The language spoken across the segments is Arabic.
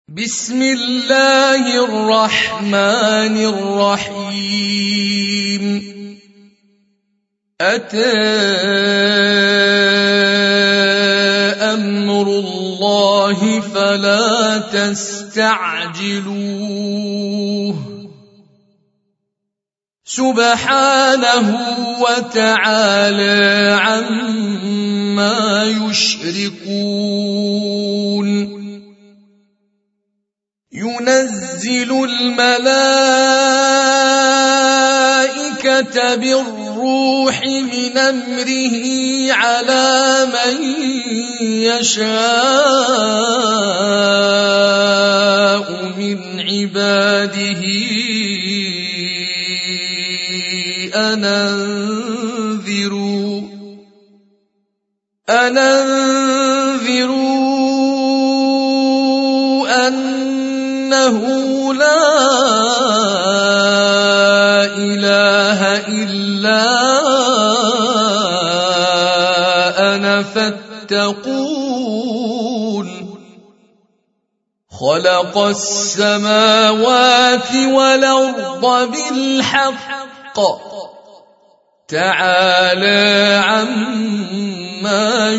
بسم الله الرحمن الرحيم أتى أمر الله فلا تستعجلوه سبحانه وتعالى عما يشركون ينزل الملائكة بالروح من أمره على من يشاء من عباده أن أنذروا أنه لا إله إلا أنا فاتقون خلق السماوات والأرض بالحق تعالى عما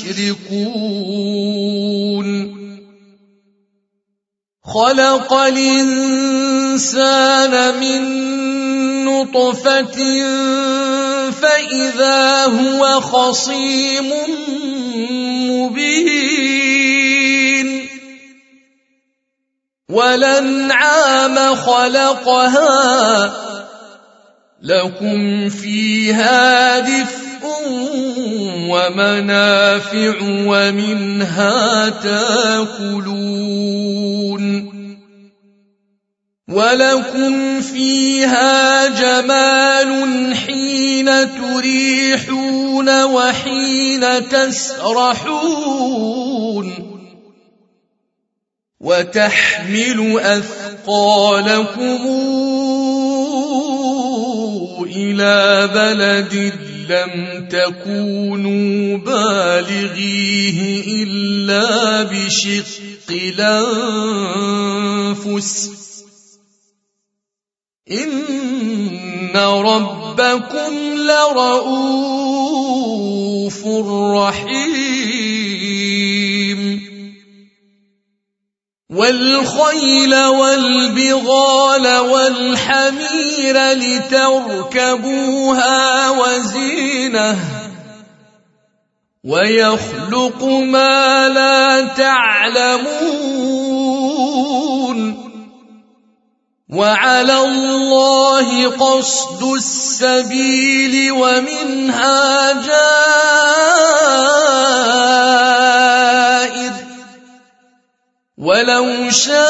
يشركون خلق الإنسان من نطفة فإذا هو خصيم مبين والأنعام خلقها لكم فيها دفء ومنافع ومنها تاكلون ولكم فيها جمال حين تريحون وحين تسرحون وتحمل أثقالكم إلى بلد لم تكونوا بالغيه إلا بشق الأنفس إن ربكم لرؤوف رحيم والخيل والبغال والحمير لتركبوها وزينة ويخلق ما لا تعلمون وعلى الله قصد السبيل ومنها جائر ولو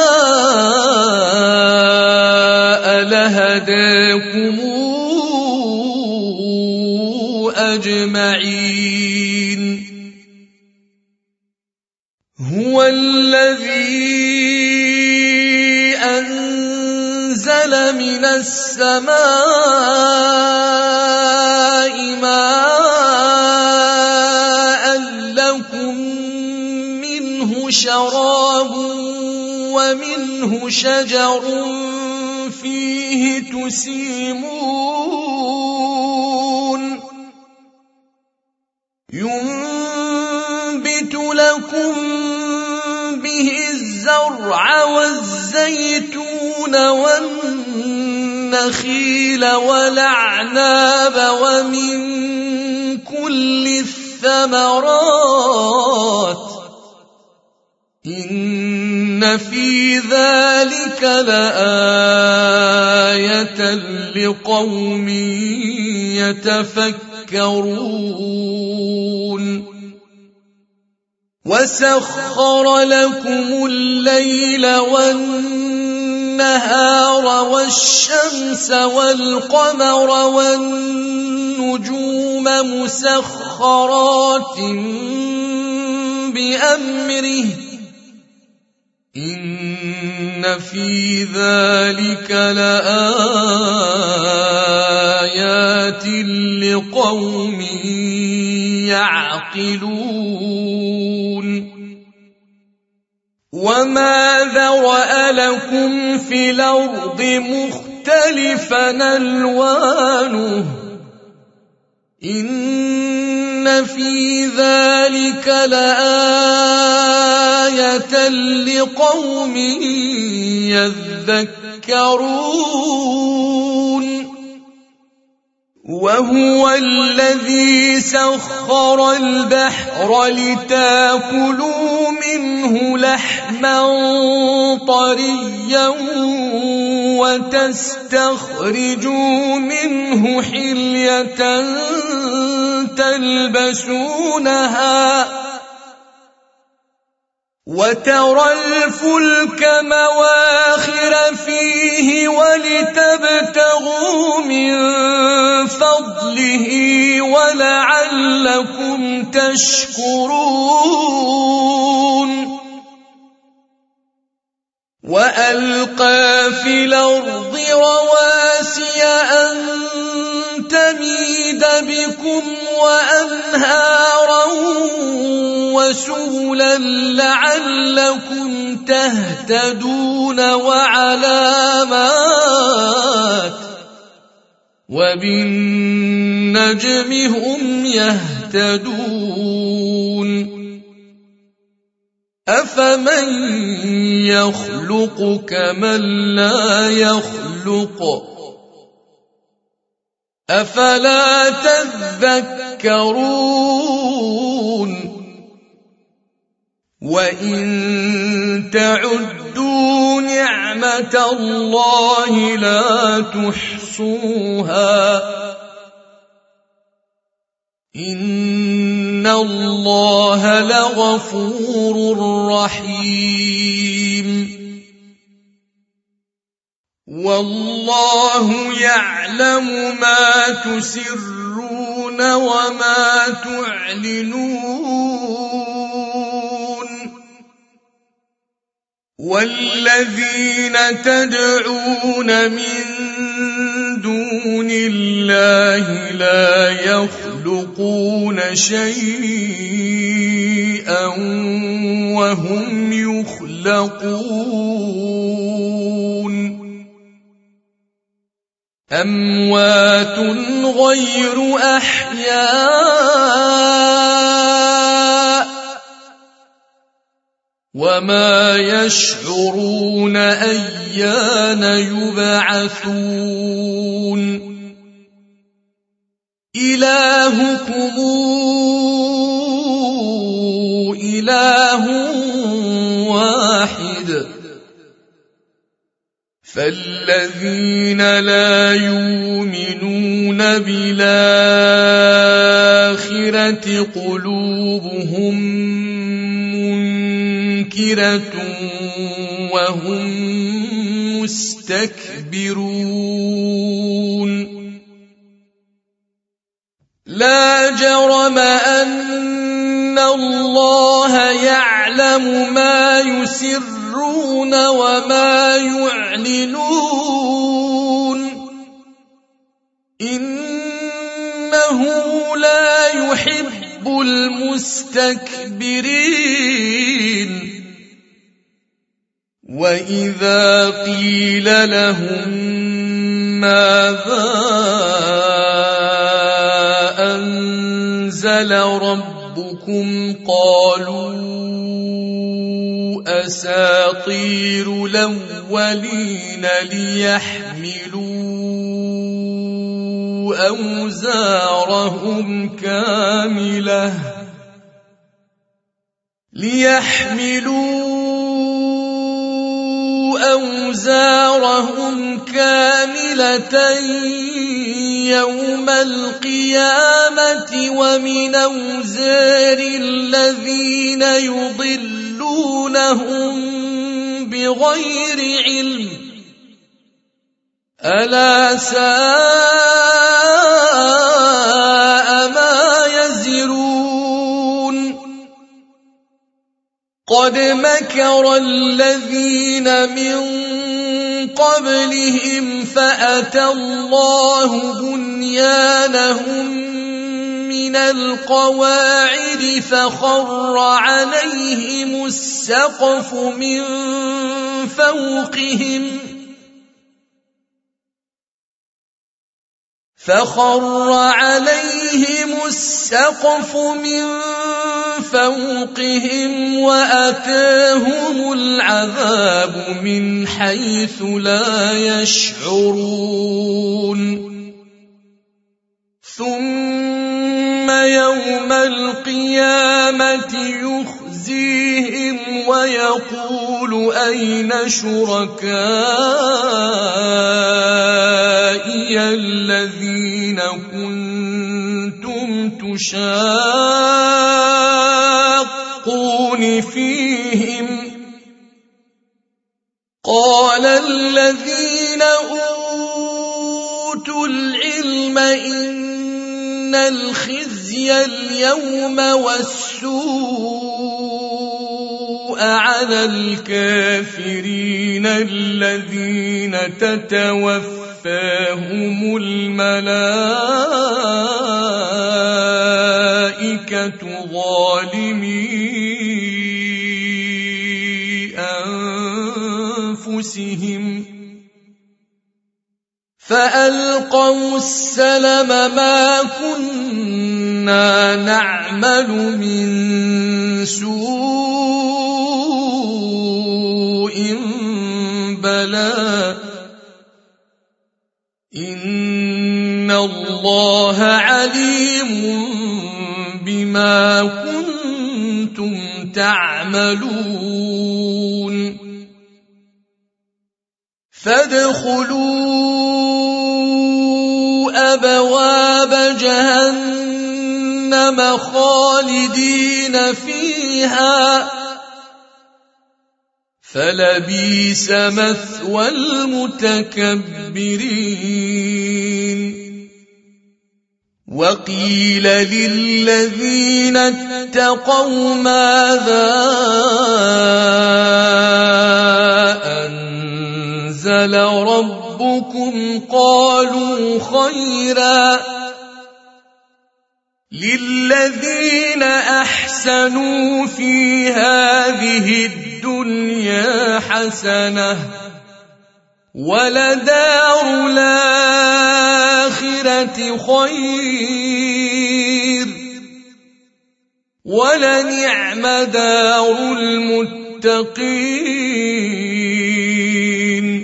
شاء لهداكم أجمعين هو الذي أنزل من السماء ماء لكم منه شراب ومنه شجر فيه تسيمون ينبت لكم به الزرع والزيتون والنخيل والأعناب ومن كل الثمرات إن في ذلك لآية لقوم يتفكرون وسخر لكم الليل والنهار والشمس والقمر والنجوم مسخرات بأمره إن في ذلك لآيات لقوم يعقلون وما ذرأ لكم في الأرض مختلفا ألوانه إن في ذلك لآية لقوم يذكرون وهو الذي سخر البحر لتاكلوا منه لحما طريا وتستخرجوا منه حلية تلبسونها وترى الفلك مواخر فيه ولتبتغوا من فضله ولعلكم تشكرون وألقى في الأرض رواسي أن تميد بكم وأنهارا وسبلا لعلكم تهتدون وعلامات وبالنجم هم يهتدون أفمن يخلق كمن لا يخلق أفلا تذكرون وإن تعدوا نعمة الله لا تحصوها إن الله لغفور رحيم والله يعلم ما تسرون وما تعلنون والذين تدعون من دون الله لا يخلقون شيئا وهم يخلقون أموات غير أحياء وما يشعرون أيان يبعثون إلهكم إله واحد فالذين لا يؤمنون بالآخرة قلوبهم منكرة وهم مستكبرون لا جرم أن الله يعلم ما يسرون وما يعلنون إنه لا يحب المستكبرين وإذا قيل لهم ماذا أنزل ربكم قالوا أساطير الأولين ليحملوا أوزارهم كاملة يوم القيامة ومن أوزار الذين يضلونهم بغير علم ألا ساء ما يزرون قد مكر الذين من قبلهم فأتى الله بنيانهم من القواعد فخر عليهم السقف من فوقهم وأتاهم العذاب من حيث لا يشعرون ثم يوم القيامة يخزيهم ويقول أين شركائي الذين كنتم تشاقون فيهم قال الذين أوتوا العلم إن الخزي اليوم والسوء على الكافرين الذين تتوفاهم الملائكة ظالمي أنفسهم فألقوا السلم ما كنا نعمل من سوء بلى إن الله عليم بما كنتم تعملون فادخلوا أبواب جهنم خالدين فيها فلبئس مثوى المتكبرين وقيل للذين اتقوا ماذا أنزل ربكم قالوا خيرا للذين أحسنوا في هذه الدنيا حسنة ولدار الآخرة خير ولنعم دار المتقين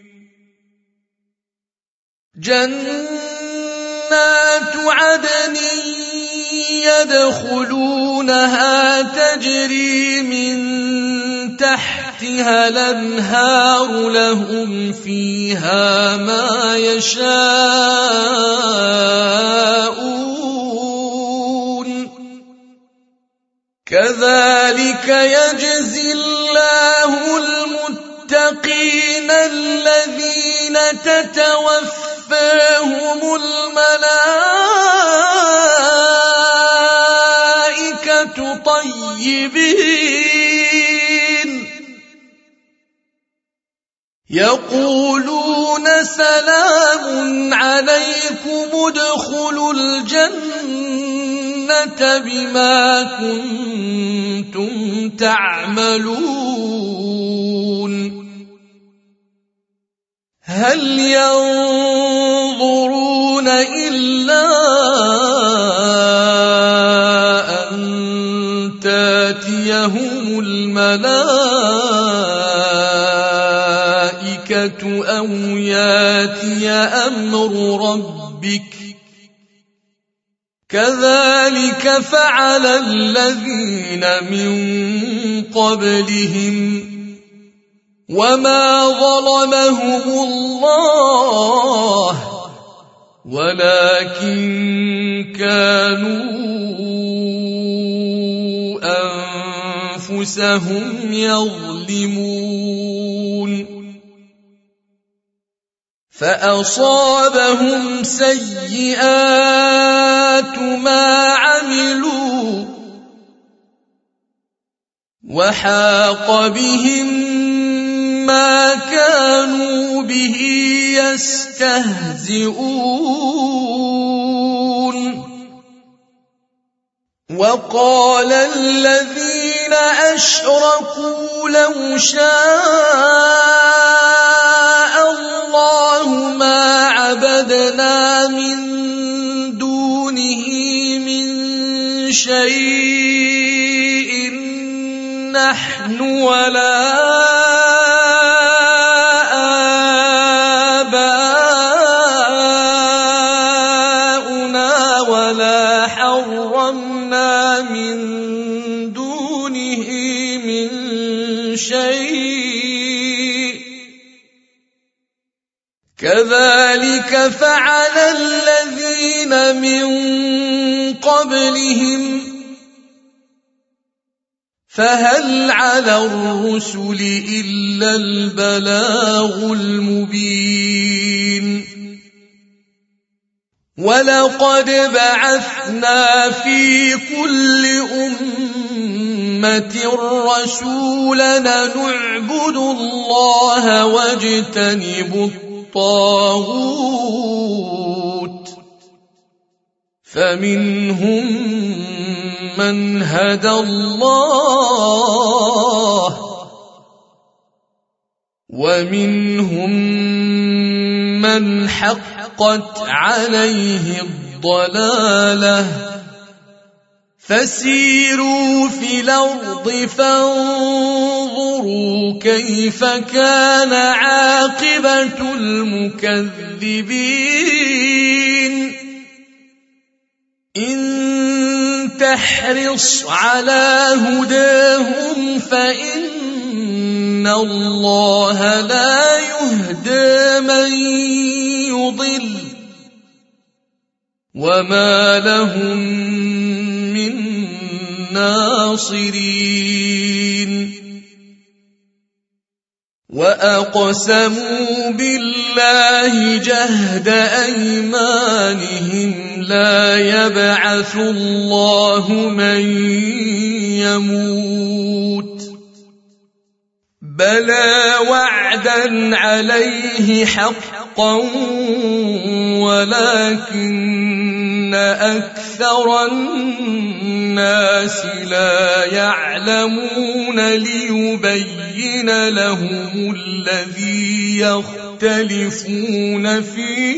جنات عدن يدخلونها تجري من تحتها الأنهار لهم فيها ما يشاءون كذلك يجزي الله المتقين الذين تتوفاهم الملائكة طيبين يقولون سلام عليكم ادخلوا الجنة بما كنتم تعملون هل ينظرون إلا أن تأتيهم الملائكة أو يأتي أمر ربك كذلك فعل الذين من قبلهم وما ظلمهم الله ولكن كانوا أنفسهم يظلمون فأصابهم سيئات ما عملوا وحاق بهم ما كانوا به يستهزئون وقال الذين أشركوا لو شاء الله ما عبدنا من دونه من شيء نحن ولا آباؤنا ولا حرمنا من دونه من شيء كذلك فعل الذين من قبلهم فهل على الرسل إلا البلاغ المبين ولقد بعثنا في كل أمة رسولا نعبد الله واجتنب الطاغوت فمنهم من هدى الله ومنهم من حقت عليه الضلالة فسيروا في الأرض فانظروا كيف كان عاقبة المكذبين إن تحرص على هداهم فإن الله لا يهدي من يضل وما لهم من ناصرين وأقسموا بالله جهد أيمانهم لا يبعث الله من يموت بلى وعدا عليه حقا ولكن أكثر الناس لا يعلمون ليبين لهم الذي يختلفون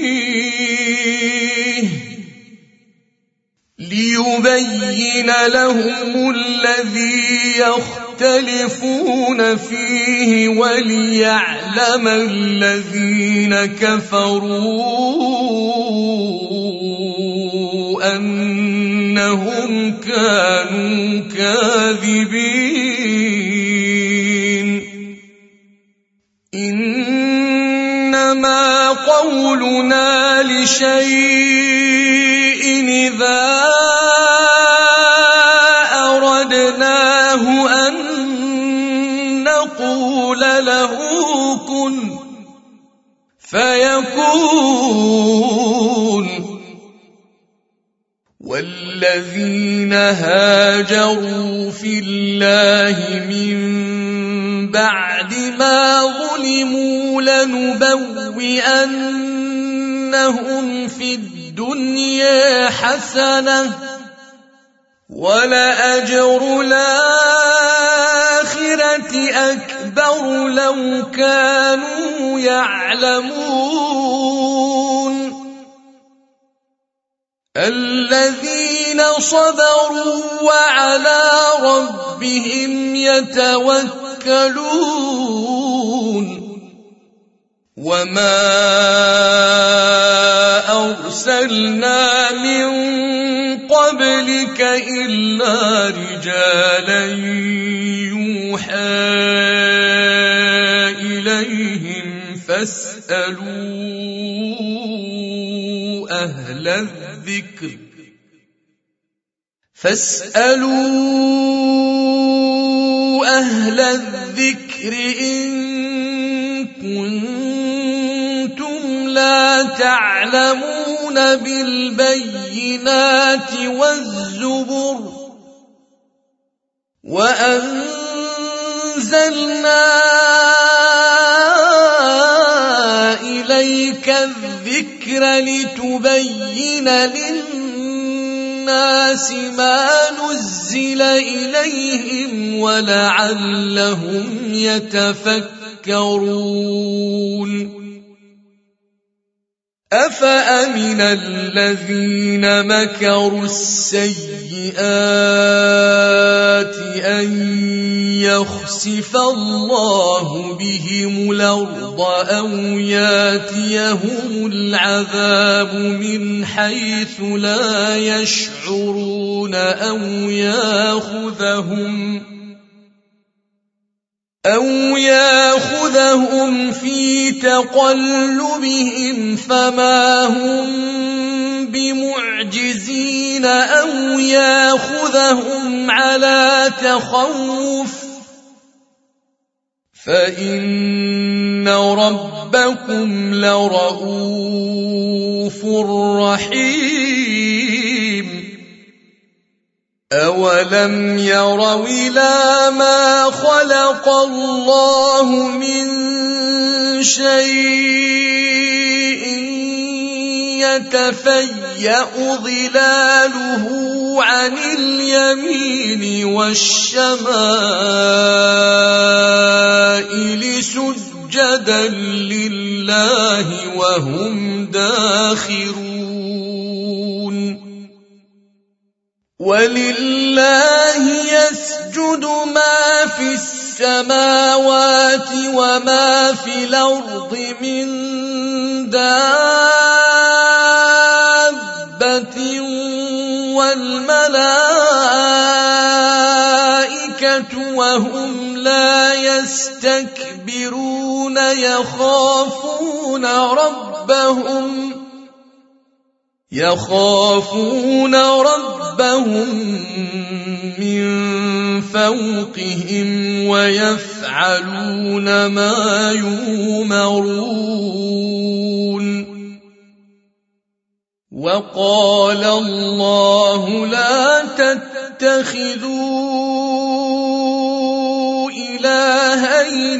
فيه وليعلم الذين كفروا أنهم كانوا كاذبين إنما قولنا لشيء إذا أردناه أن نقول له كن فيكون والذين هاجروا في الله من بعد ما ظلموا لنبوئنهم في الدنيا حسنة ولأجر الآخرة أكبر لو كانوا يعلمون الذين صبروا وعلى ربهم يتوكلون وما أرسلنا من قبلك إلا رجالا يوحى إليهم فاسألوا أهل الذكر إن كنتم لا تعلمون بالبينات والزبر وأنزلنا إليك الذكر لتبين للناس للناس ما نزل إليهم ولعلهم يتفكرون أفأمن الذين مكروا السيئات أن يخسف الله بهم الأرض أو ياتيهم العذاب من حيث لا يشعرون أو ياخذهم في تقلبهم فما هم بمعجزين أو ياخذهم على تخوف فإن ربكم لرؤوف رحيم أولم يروا إلى ما خلق الله من شيء يتفيأ ظلاله عن اليمين والشمائل سجدا لله وهم داخرون ولله يسجد ما في السماوات وما في الأرض من دابة والملائكة وهم لا يستكبرون يخافون ربهم من فوقهم ويفعلون ما يؤمرون وقال الله لا تتخذوا إلهين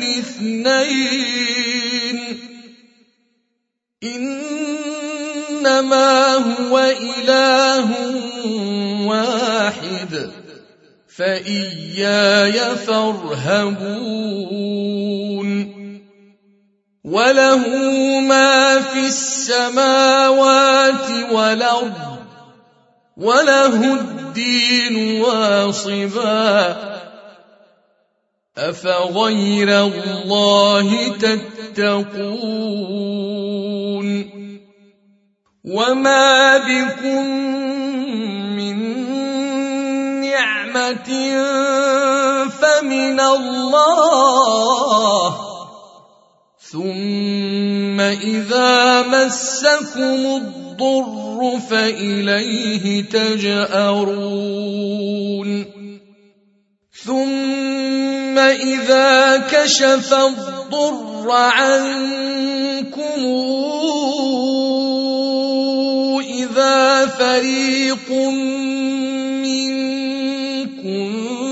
اثنين إنما هو إله واحد فإياي فارهبون وله ما في السماوات والأرض وله الدين واصبا أفغير الله تتقون وما بكم من نعمة فمن الله ثم إذا مسكم الضر فإليه تجأرون ثم إذا كشف الضر عنكم إذا فريق منكم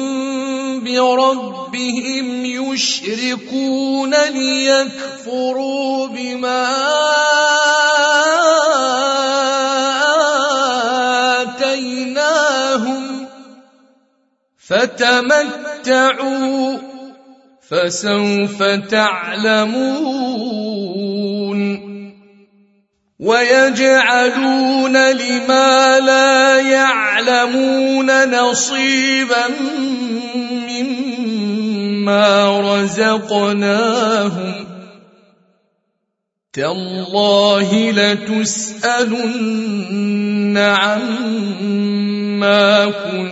بربهم يشركون ليكفروا بما آتيناهم فتمتعوا فسوف تعلمون ويجعلون لما لا يعلمون نصيبا مما رزقناهم تالله لتسألن عما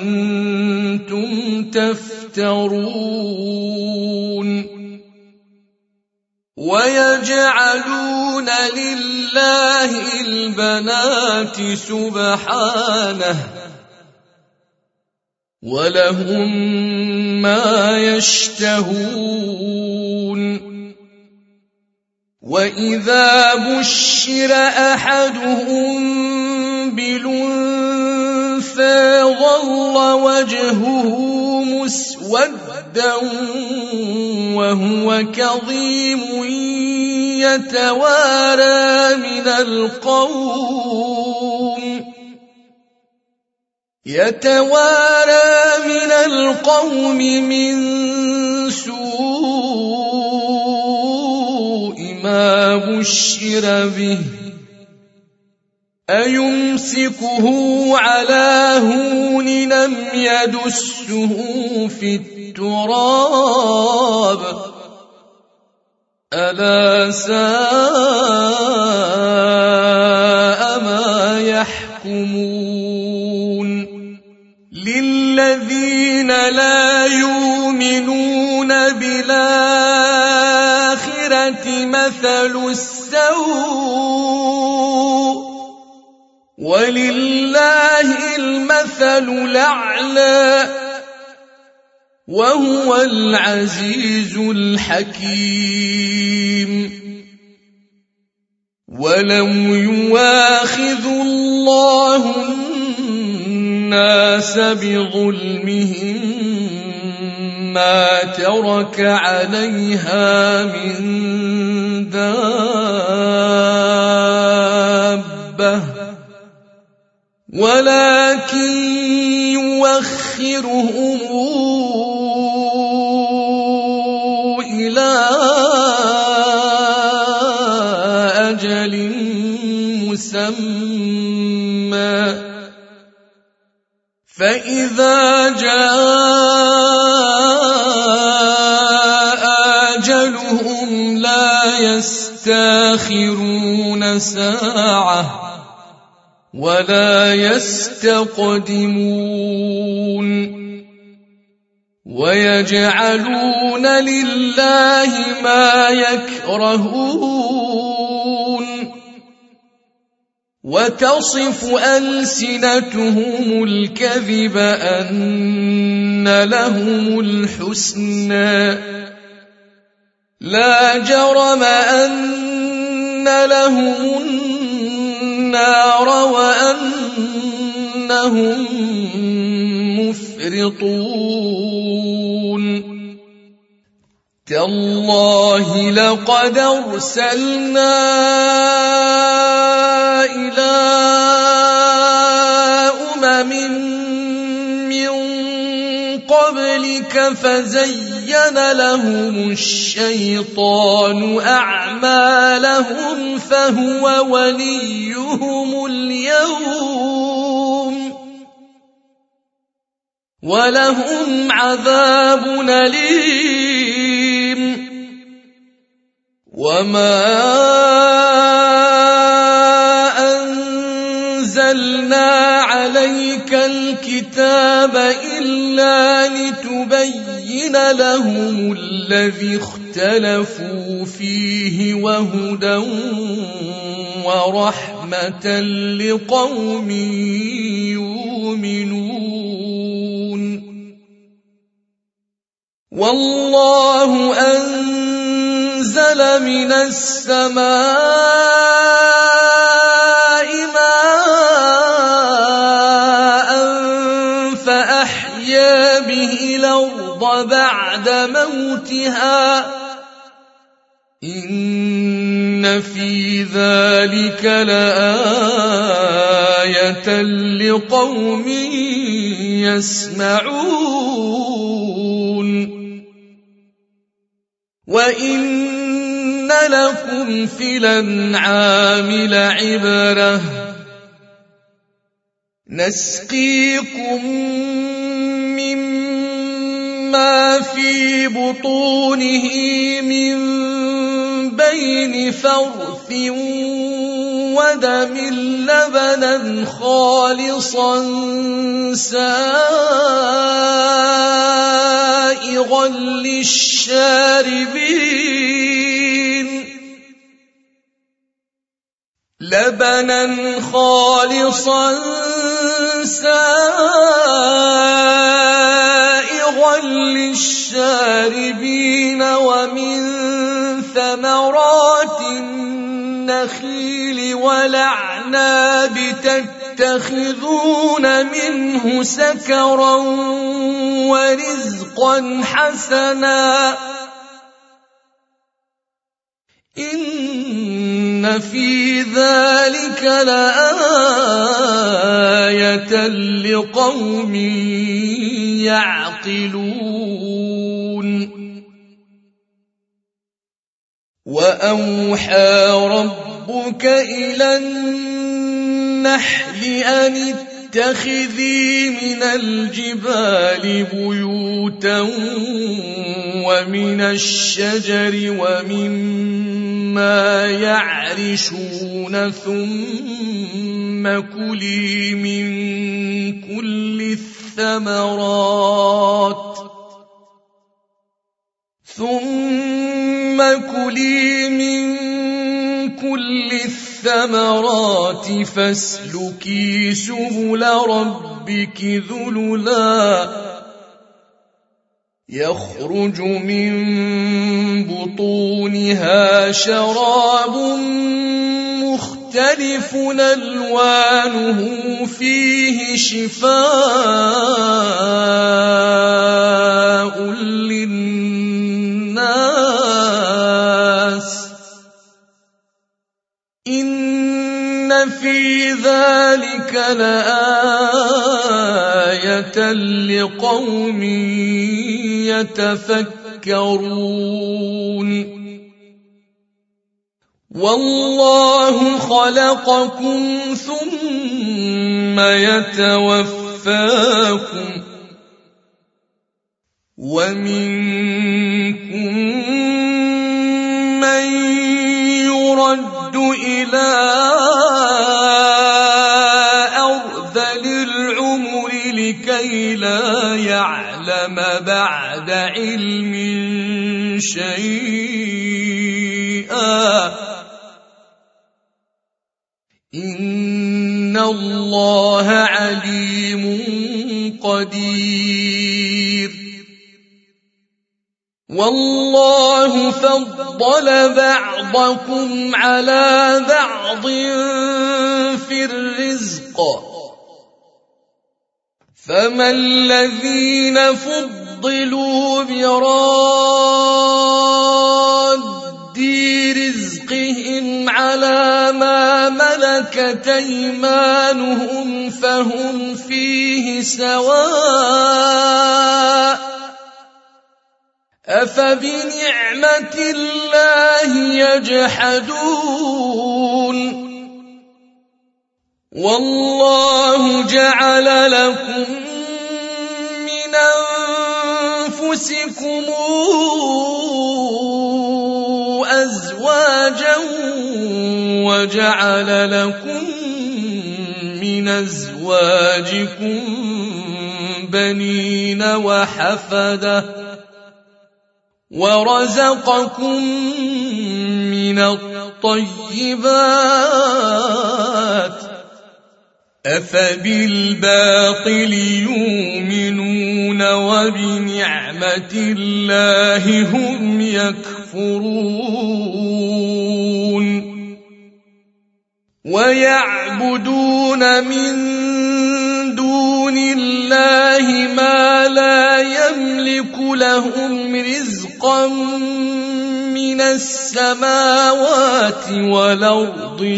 كنتم تفترون ويجعلون لله البنات سبحانه ولهم ما يشتهون وإذا بشر أحدهم بالأنثى ظل وجهه مسودا وهو كظيم يتوارى من القوم يتوارى من القوم من سوء ما بشر به أيمسكه على هون لم يدسه في التراب ألا ساء ما يحكمون للذين لا يؤمنون بالآخرة مثل السوء ولله المثل الأعلى وهو العزيز الحكيم ولو يواخذ الله الناس بظلمهم ما ترك عليها من دابة ولكن يوخرهم إلى أجل مسمى فإذا جاء أجلهم لا يستأخرون ساعة ولا يستقدمون ويجعلون لله ما يكرهون وتصف ألسنتهم الكذب أن لهم الحسنى لا جرم أن لهم النار وأنهم مفرطون تالله لقد أرسلنا إلى أمم من قبلك فزين لهم الشيطان أعمالهم فهو وليهم اليوم ولهم عذاب أليم وما أنزلنا عليك الكتاب إلا لتبين لهم الذي اختلفوا فيه وهدى ورحمة لقوم يؤمنون والله أنزل من السماء ماء فأحيا به الأرض بعد موتها إن في ذلك لآية لقوم يسمعون وإن لكم في الأنعام لعبرة نسقيكم مما في بطونه من بين فرث ودم لبنا خالصا سائغا للشاربين لبنا خالصا سائغا للشاربين ومن ثمرات النخيل والأعناب تتخذون منه سكرا ورزقا حسنا إن في ذلك لآية لآية لقوم يعقلون. وأوحى ربك إلى النحل أن اتخذي من الجبال بيوتا ومن الشجر ومما يعرشون ثم كلي من كل الثمرات فاسلكي سبل ربك ذللا يخرج من بطونها شراب مختلف ألوانه فيه شفاء للناس إن في ذلك لآية لقوم يتفكرون. والله خلقكم ثم يتوفاكم ومنكم من يرد إلى أرذل العمر لكي لا يعلم بعد علم شيئا إن الله عليم قدير. والله فضل بعضكم على بعض في الرزق فما الذين فضلوا براد رزقهم على ما ملكت أيمانهم فهم فيه سواء أفبنعمة الله يجحدون. والله جعل لكم من أنفسكم أزواجا وجعل لكم من أزواجكم بنين وحفدة ورزقكم من الطيبات أفبالباطل يؤمنون وبنعمة الله هم يكفرون. ويعبدون من دون الله ما لا يملك لهم رزقا من السماوات والأرض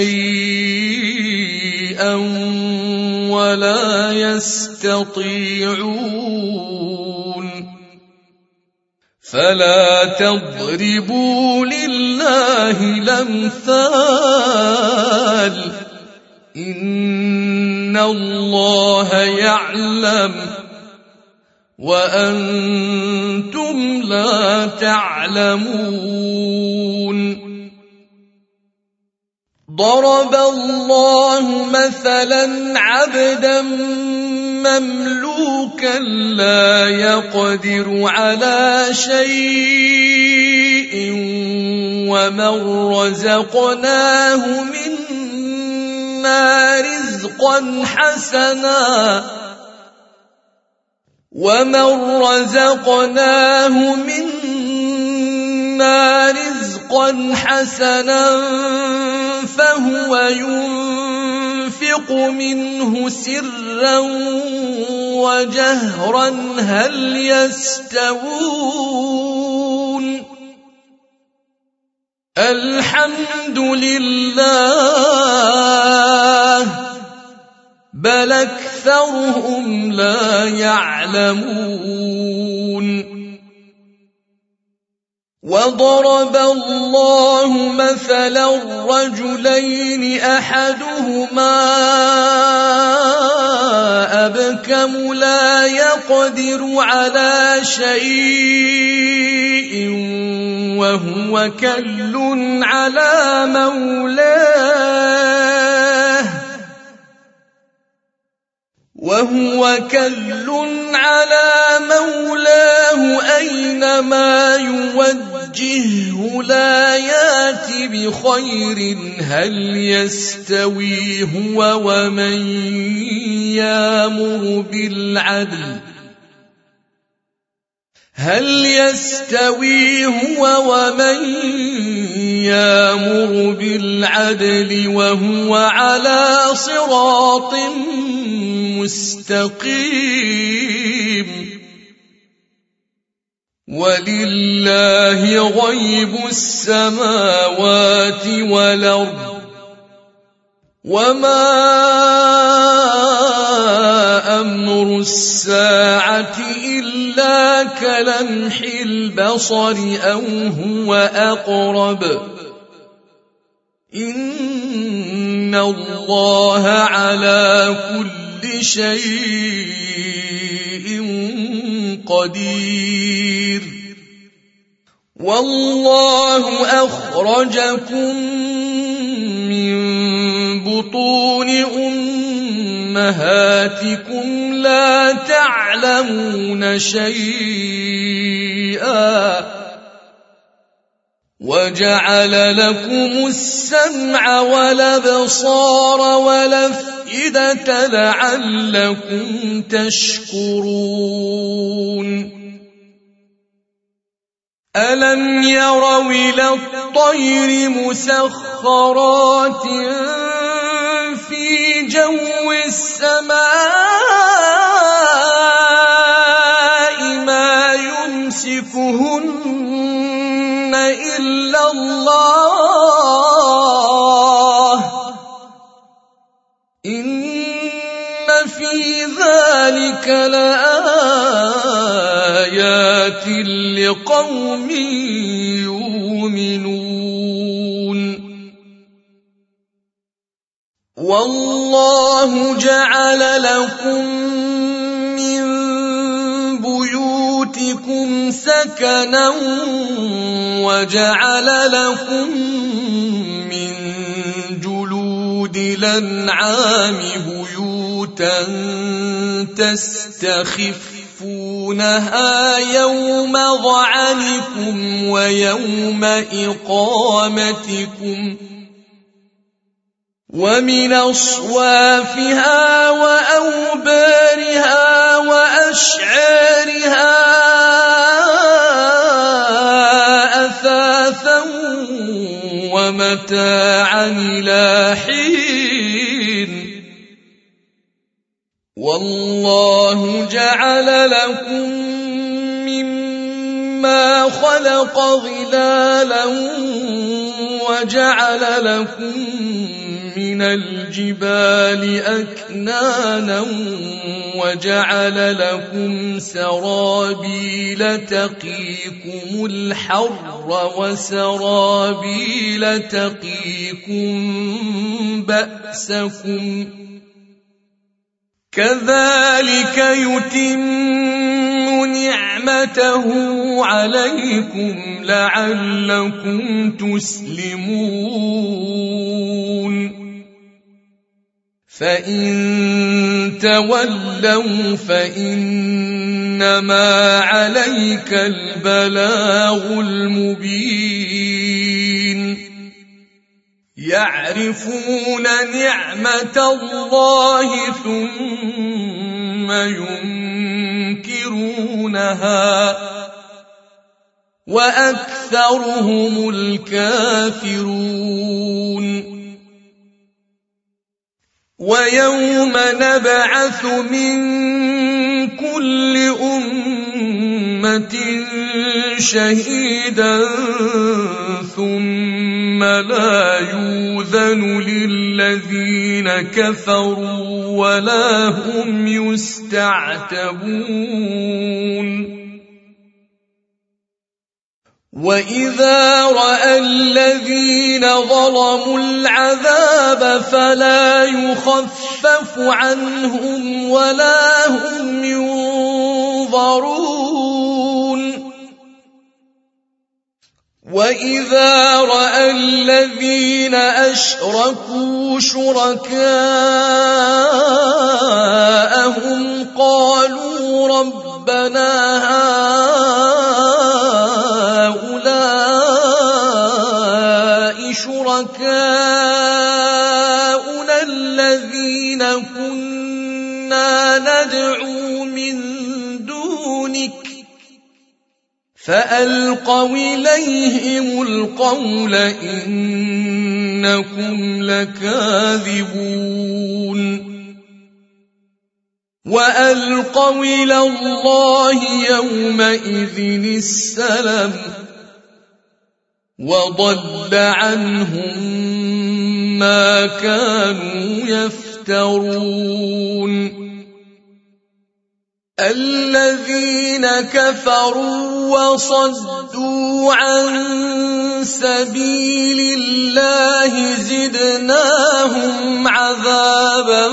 شيئا ولا يستطيعون. فلا تضربوا لله الأمثال إن الله يعلم وأنتم لا تعلمون. ضرب الله مثلا عبدا مملوكا لا يقدر على شيء ومن رزقناه منا رزقا حسنا فهو ينفق منه سرا وجهرا هل يستوون؟ الحمد لله بل أكثرهم لا يعلمون وضرب الله مثلا رجلين أحدهما أبكم لا يقدر على شيء وهو كل على مولاه أينما يوجهه لا يات بخير هل يستوي هو ومن يامر بالعدل وهو على صراط مستقيم ولله غيب السماوات والأرض وما أمر الساعة إلا كلمح البصر أو هو أقرب إن الله على كل شيء قدير والله أخرجكم من بطون أمهاتكم لا تعلمون شيئا وجعل لكم السمع والأبصار والأفئدة لعلكم تشكرون ألم يروا إلى الطير مسخرات في جو السماء ما يمسكهن إلا الله إن في ذلك لآيات لقوم يؤمنون والله جعل لكم من بيوتكم سكنا وجعل لكم من جلود الأنعام بيوتا تستخفونها يوم ظعنكم ويوم إقامتكم ومن أصوافها وأوبارها وأشعارها أثاثا ومتاعا إلى حين والله جعل لكم مما خلق ظلالا وجعل لكم من الجبال أكنانا وجعل لكم سرابيل تقيكم الحر وسرابيل تقيكم بأسكم كذلك يتم نعمته عليكم لعلكم تسلمون فإن تولوا فإنما عليك البلاغ المبين يعرفون نعمة الله ثم ينكرونها وأكثرهم الكافرون ويوم نبعث من كل أمة شهيدا ثم لا يؤذن الذين كفروا ولا هم يستعتبون وإذا رأى الذين ظلموا العذاب فلا يخفف عنهم ولا هم ينظرون وإذا رأى الذين أشركوا شركاءهم قالوا ربنا هؤلاء شركاؤنا الذين كنا ندعو من دونك فألقوا إليهم القول إنكم لكاذبون وألقوا إلى الله يومئذ السلم وضل عنهم ما كانوا يفترون الذين كفروا وصدوا عن سبيل الله زدناهم عذابا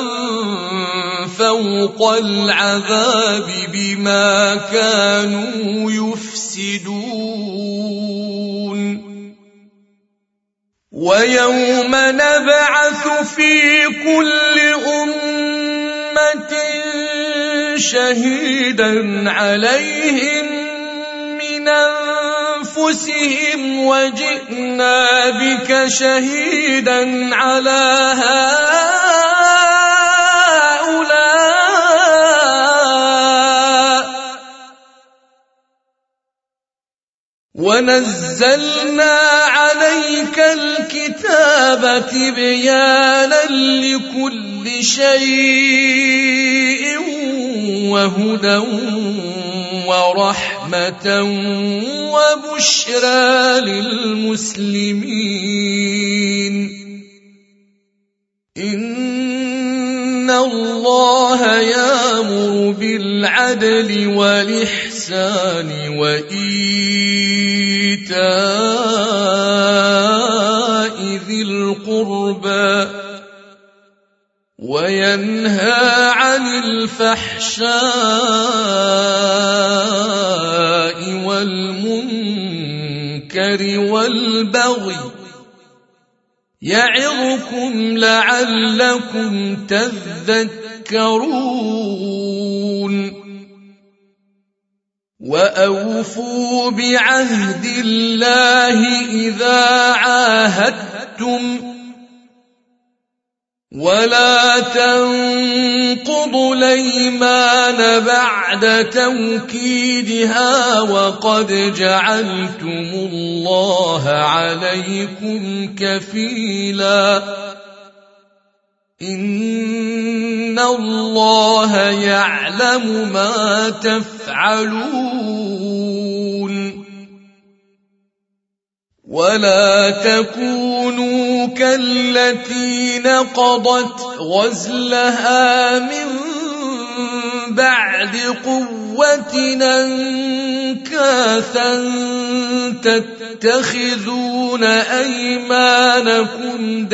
فوق العذاب بما كانوا يفسدون ويوم نبعث في كل أمة شهيدا عليهم من أنفسهم وجئنا بك شهيدا على هؤلاء ونزلنا عليك الكتاب تبيانا لكل شيء وهدى ورحمة وبشرى للمسلمين إن الله يأمر بالعدل والإحسان وإيتاء ذي القربى وينهى عن الفحشاء والمنكر والبغي يعظكم لعلكم تذكرون وأوفوا بعهد الله إذا عاهدتم ولا تنقضوا الأيمان بعد توكيدها وقد جعلتم الله عليكم كفيلا إن الله يعلم ما تفعلون ولا تكونوا كالتي نقضت غزلها من بعد قوة أنكاثا تتخذون أيمانكم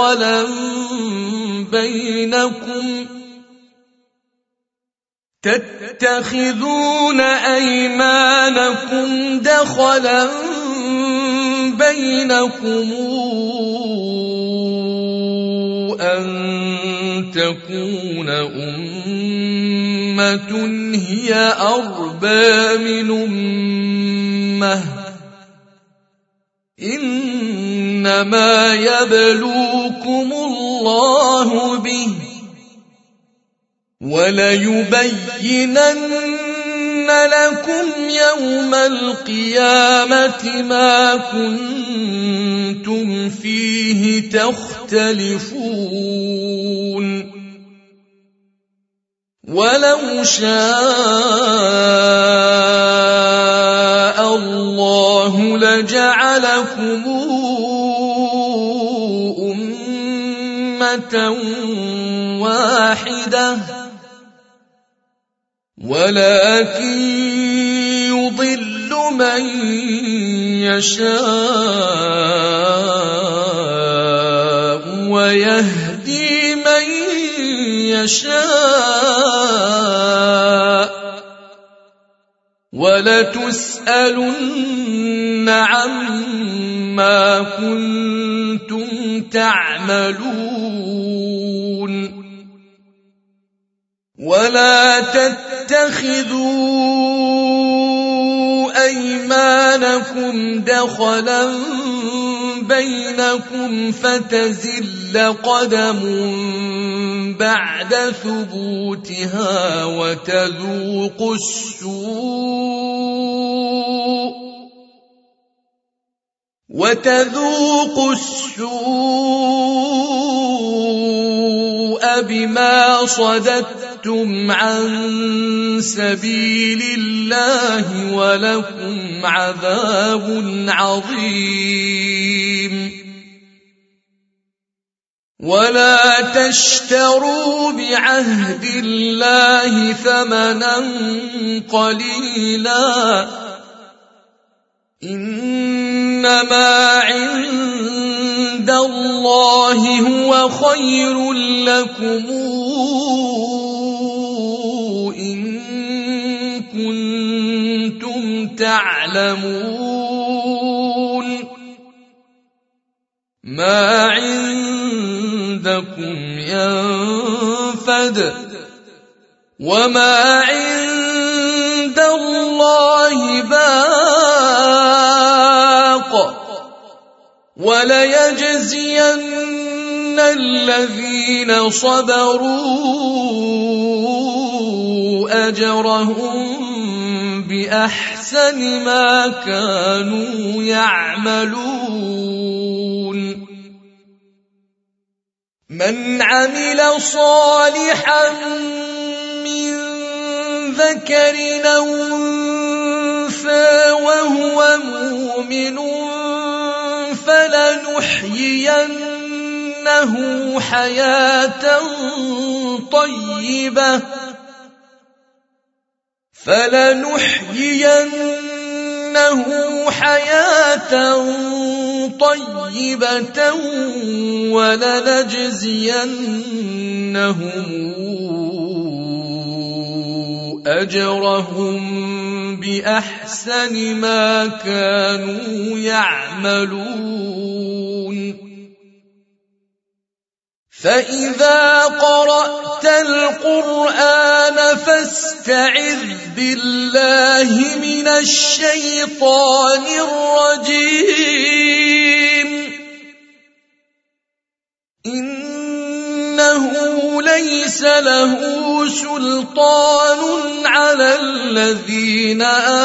دخلا بينكم أن تكون أمة هي أربى من أمة إنما يبلوكم الله به وليبينن لكم يوم القيامة ما كنتم فيه تختلفون ولو شاء الله لجعلكم أمة واحدة ولكن يضل من يشاء ويهدي من يشاء ولتسألن عما كنتم تعملون ولا تتخذوا أيمانكم دخلا بينكم فتزل قدم بعد ثبوتها وتذوقوا السوء بما صددتم عن سبيل الله ولكم عذاب عظيم ولا تشتروا بعهد الله ثمنا قليلا إنما عند الله هو خير لكم إن كنتم تعلمون ما عندكم ينفد وما عند الله باق وليجزين الذين صبروا أجرهم بأحسن ما كانوا يعملون من عمل صالحا من ذكر أو أنثى وهو مؤمن فلنحيينه حياة طيبة ولنجزينهم أجرهم بأحسن ما كانوا يعملون فإذا قرأت القرآن فاستعذ بالله من الشيطان الرجيم إنه ليس له سلطان على الذين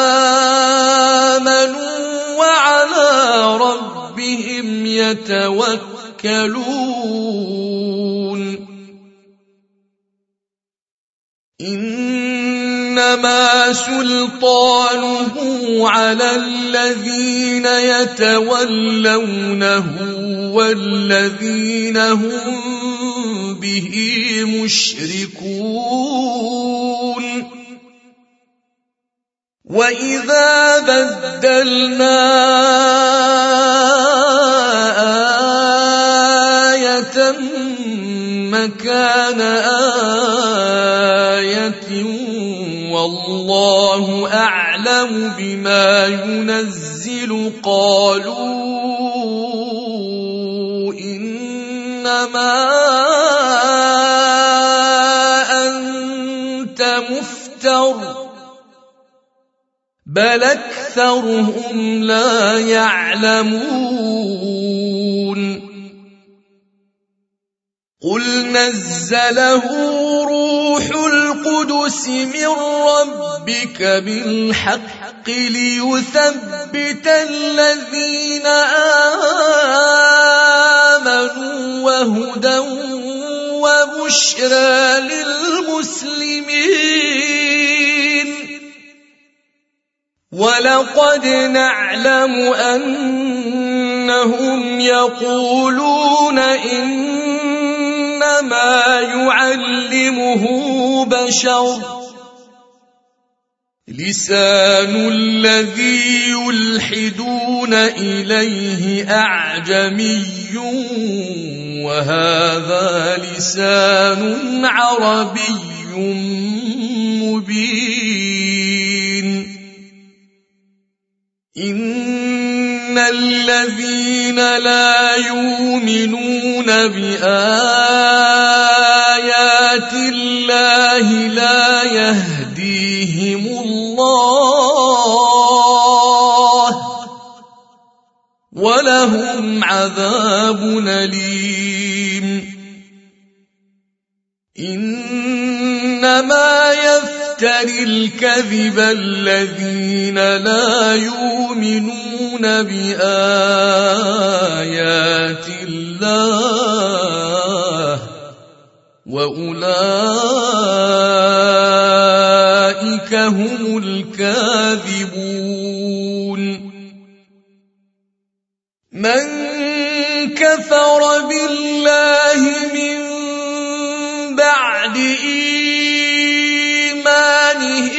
آمنوا وعلى ربهم يتوكلون إنما سلطانه على الذين يتولونه والذين هم به مشركون وإذا بدلنا آية مكان آية والله أعلم بما ينزل قالوا إنما أنت مفتر بل أكثرهم لا يعلمون قل نزله روح القدس من ربك بالحق ليثبت الذين آمنوا وهدى وبشرى للمسلمين ولقد نعلم أنهم يقولون إنما إنما يعلمه بشر لسان الذي يلحدون إليه أعجمي وهذا لسان عربي مبين إن الذين لا يؤمنون بآيات الله لا يهديهم الله ولهم عذاب أليم إنما يفتري الكذب الذين لا يؤمنون بآيات الله وأولئك هم الكاذبون من كفر بالله من بعد إيمانه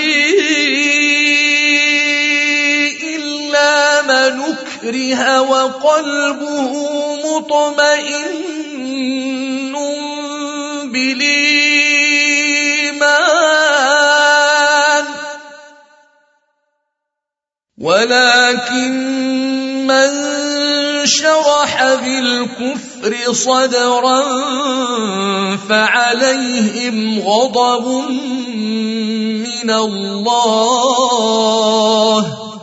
إلا من أكره وقلبه مطمئن بالإيمان ولكن من شرح بالكفر صدرا فعليهم غضب من الله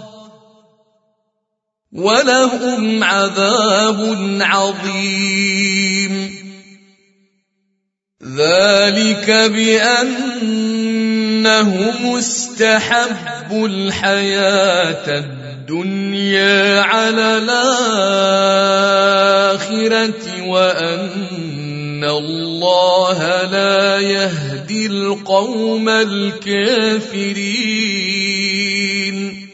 ولهم عذاب عظيم ذلك بأنهم استحبوا الحياة الدنيا على الآخرة وأن الله لا يهدي القوم الكافرين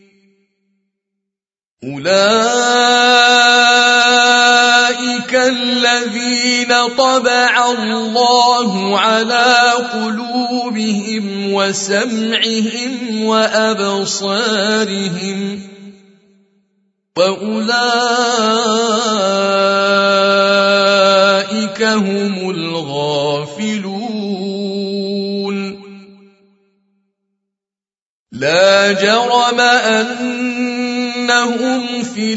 أولئك الذين طبع الله على قلوبهم وسمعهم وأبصارهم وأولئك هم الغافلون لا جرم أنهم في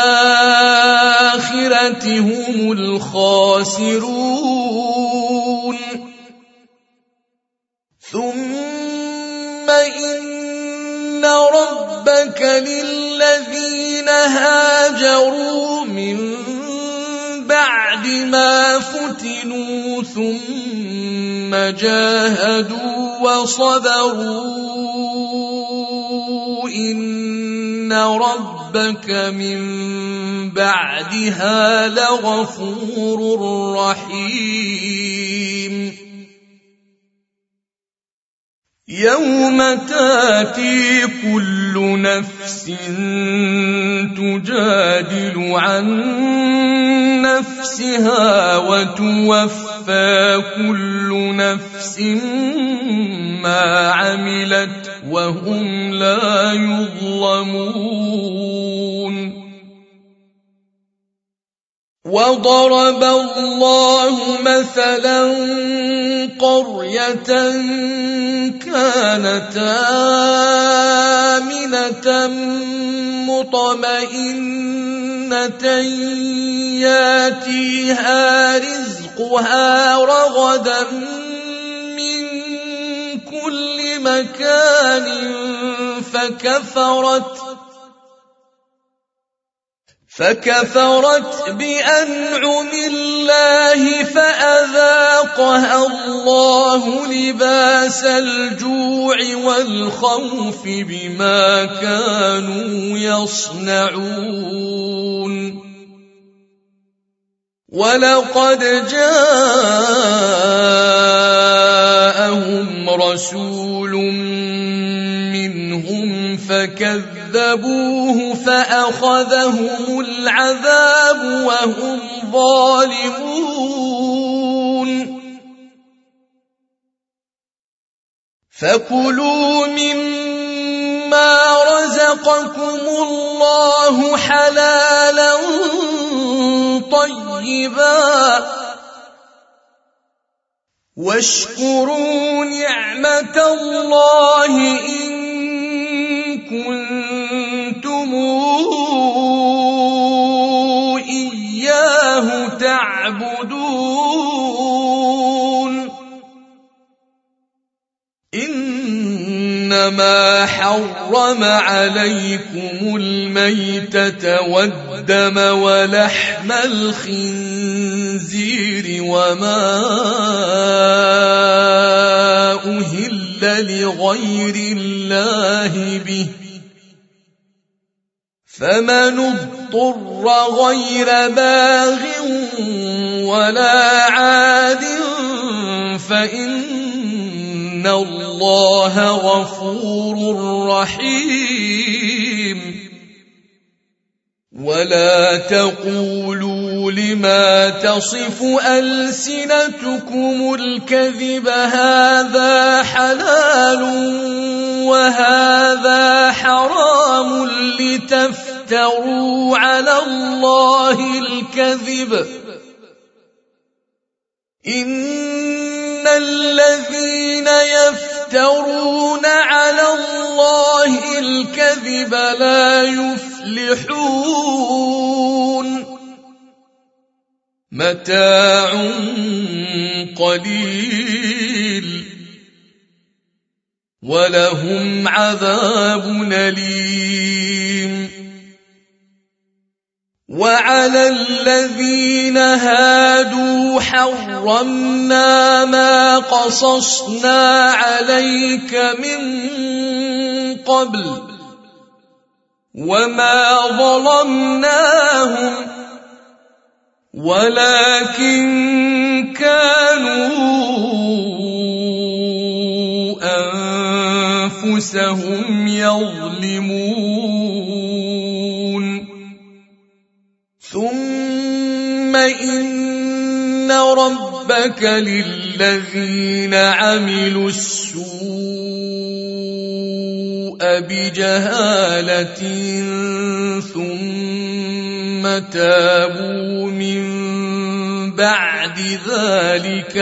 الآخرة هم الخاسرون ثم إن ربك للذين هاجروا من بعد ما فتنوا ثم جاهدوا وصبروا إن ربك من بعدها لغفور رحيم يوم تاتي كل نفس تجادل عن نفسها وتوفى كل نفس ما عملت وهم لا يظلمون وضرب الله مثلا قرية كانت آمنة مطمئنة ياتيها رزقها رغدا من كل مكان فكفرت بأنعم الله فأذاقها الله لباس الجوع والخوف بما كانوا يصنعون ولقد جاءهم رسول منهم فكذبوه فأخذهم العذاب وهم ظالمون فكلوا مما رزقكم الله حلالا طيبا واشكروا نعمة الله إن كنتم إياه تعبدون إنما حرم عليكم الميتة والدم ولحم الخنزير وما أهل لغير الله به فمن اضطر غير باغ ولا عاد فإن الله غفور رحيم ولا تقولوا لما تصف ألسنتكم الكذب هذا حلال وهذا حرام لتفتروا على الله الكذب إن الذين يفترون على الله الكذب لا يفلحون متاع قليل ولهم عذاب أليم وعلى الذين هادوا حرمنا ما قصصنا عليك من قبل وما ظلمناهم ولكن كانوا أنفسهم يظلمون ثم إن ربك للذين عملوا السوء بجهالة ثم تابوا من بعد ذلك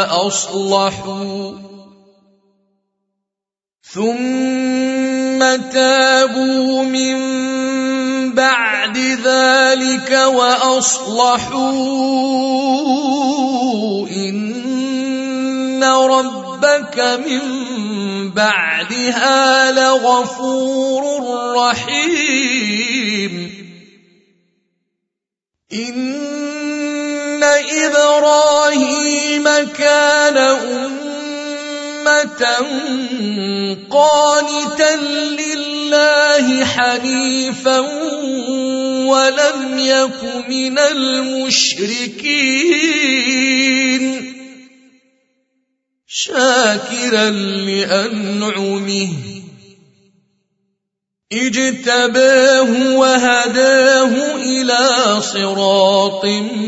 وأصلحوا إن ربك من بعدها لغفور رحيم إن إبراهيم كان أمة قانتا لله حنيفا ولم يك من المشركين شاكرا لأنعمه اجتباه وهداه إلى صراط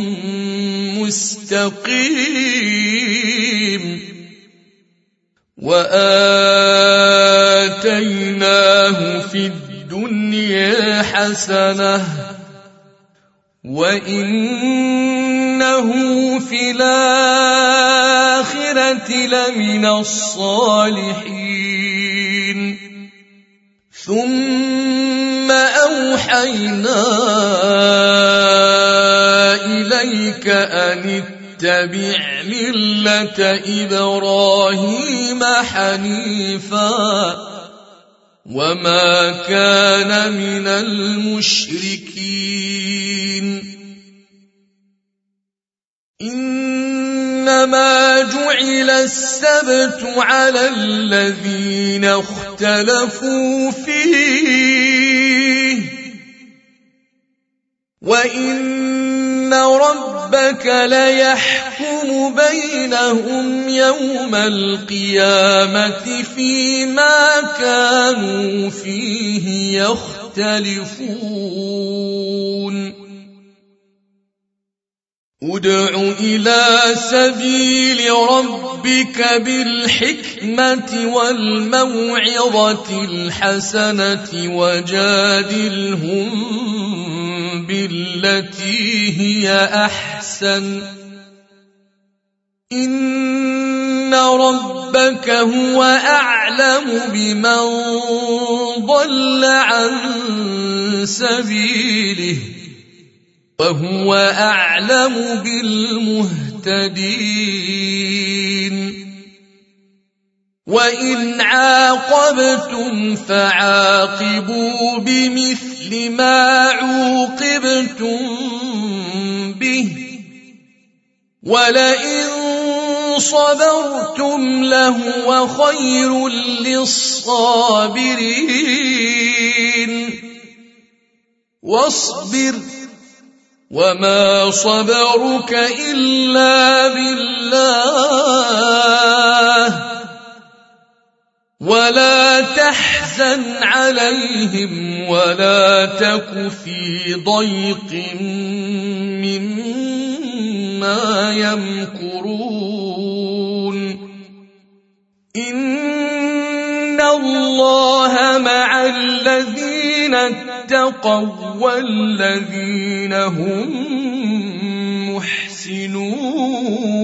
مستقيم وآتيناه في الدنيا حسنة وإنه في الآخرة لمن الصالحين ثم أوحينا إليك أن اتبع ملة إبراهيم حنيفا وما كان من المشركين إنما جعل السبت على الذين اختلفوا فيه وإن ربك ليحكم بينهم يوم القيامة فيما كانوا فيه يختلفون ادع إلى سبيل ربك بالحكمة والموعظة الحسنة وجادلهم بالتي هي أحسن إن ربك هو أعلم بمن ضل عن سبيله وهو أعلم بالمهتدين وإن عاقبتم فعاقبوا بمثل ما عوقبتم به ولئن صبرتم لهو خير للصابرين واصبر وما صبرك إلا بالله ولا تحزن عليهم ولا تك في ضيق مما يمكرون إن الله مع الذين اتقوا والذين هم محسنون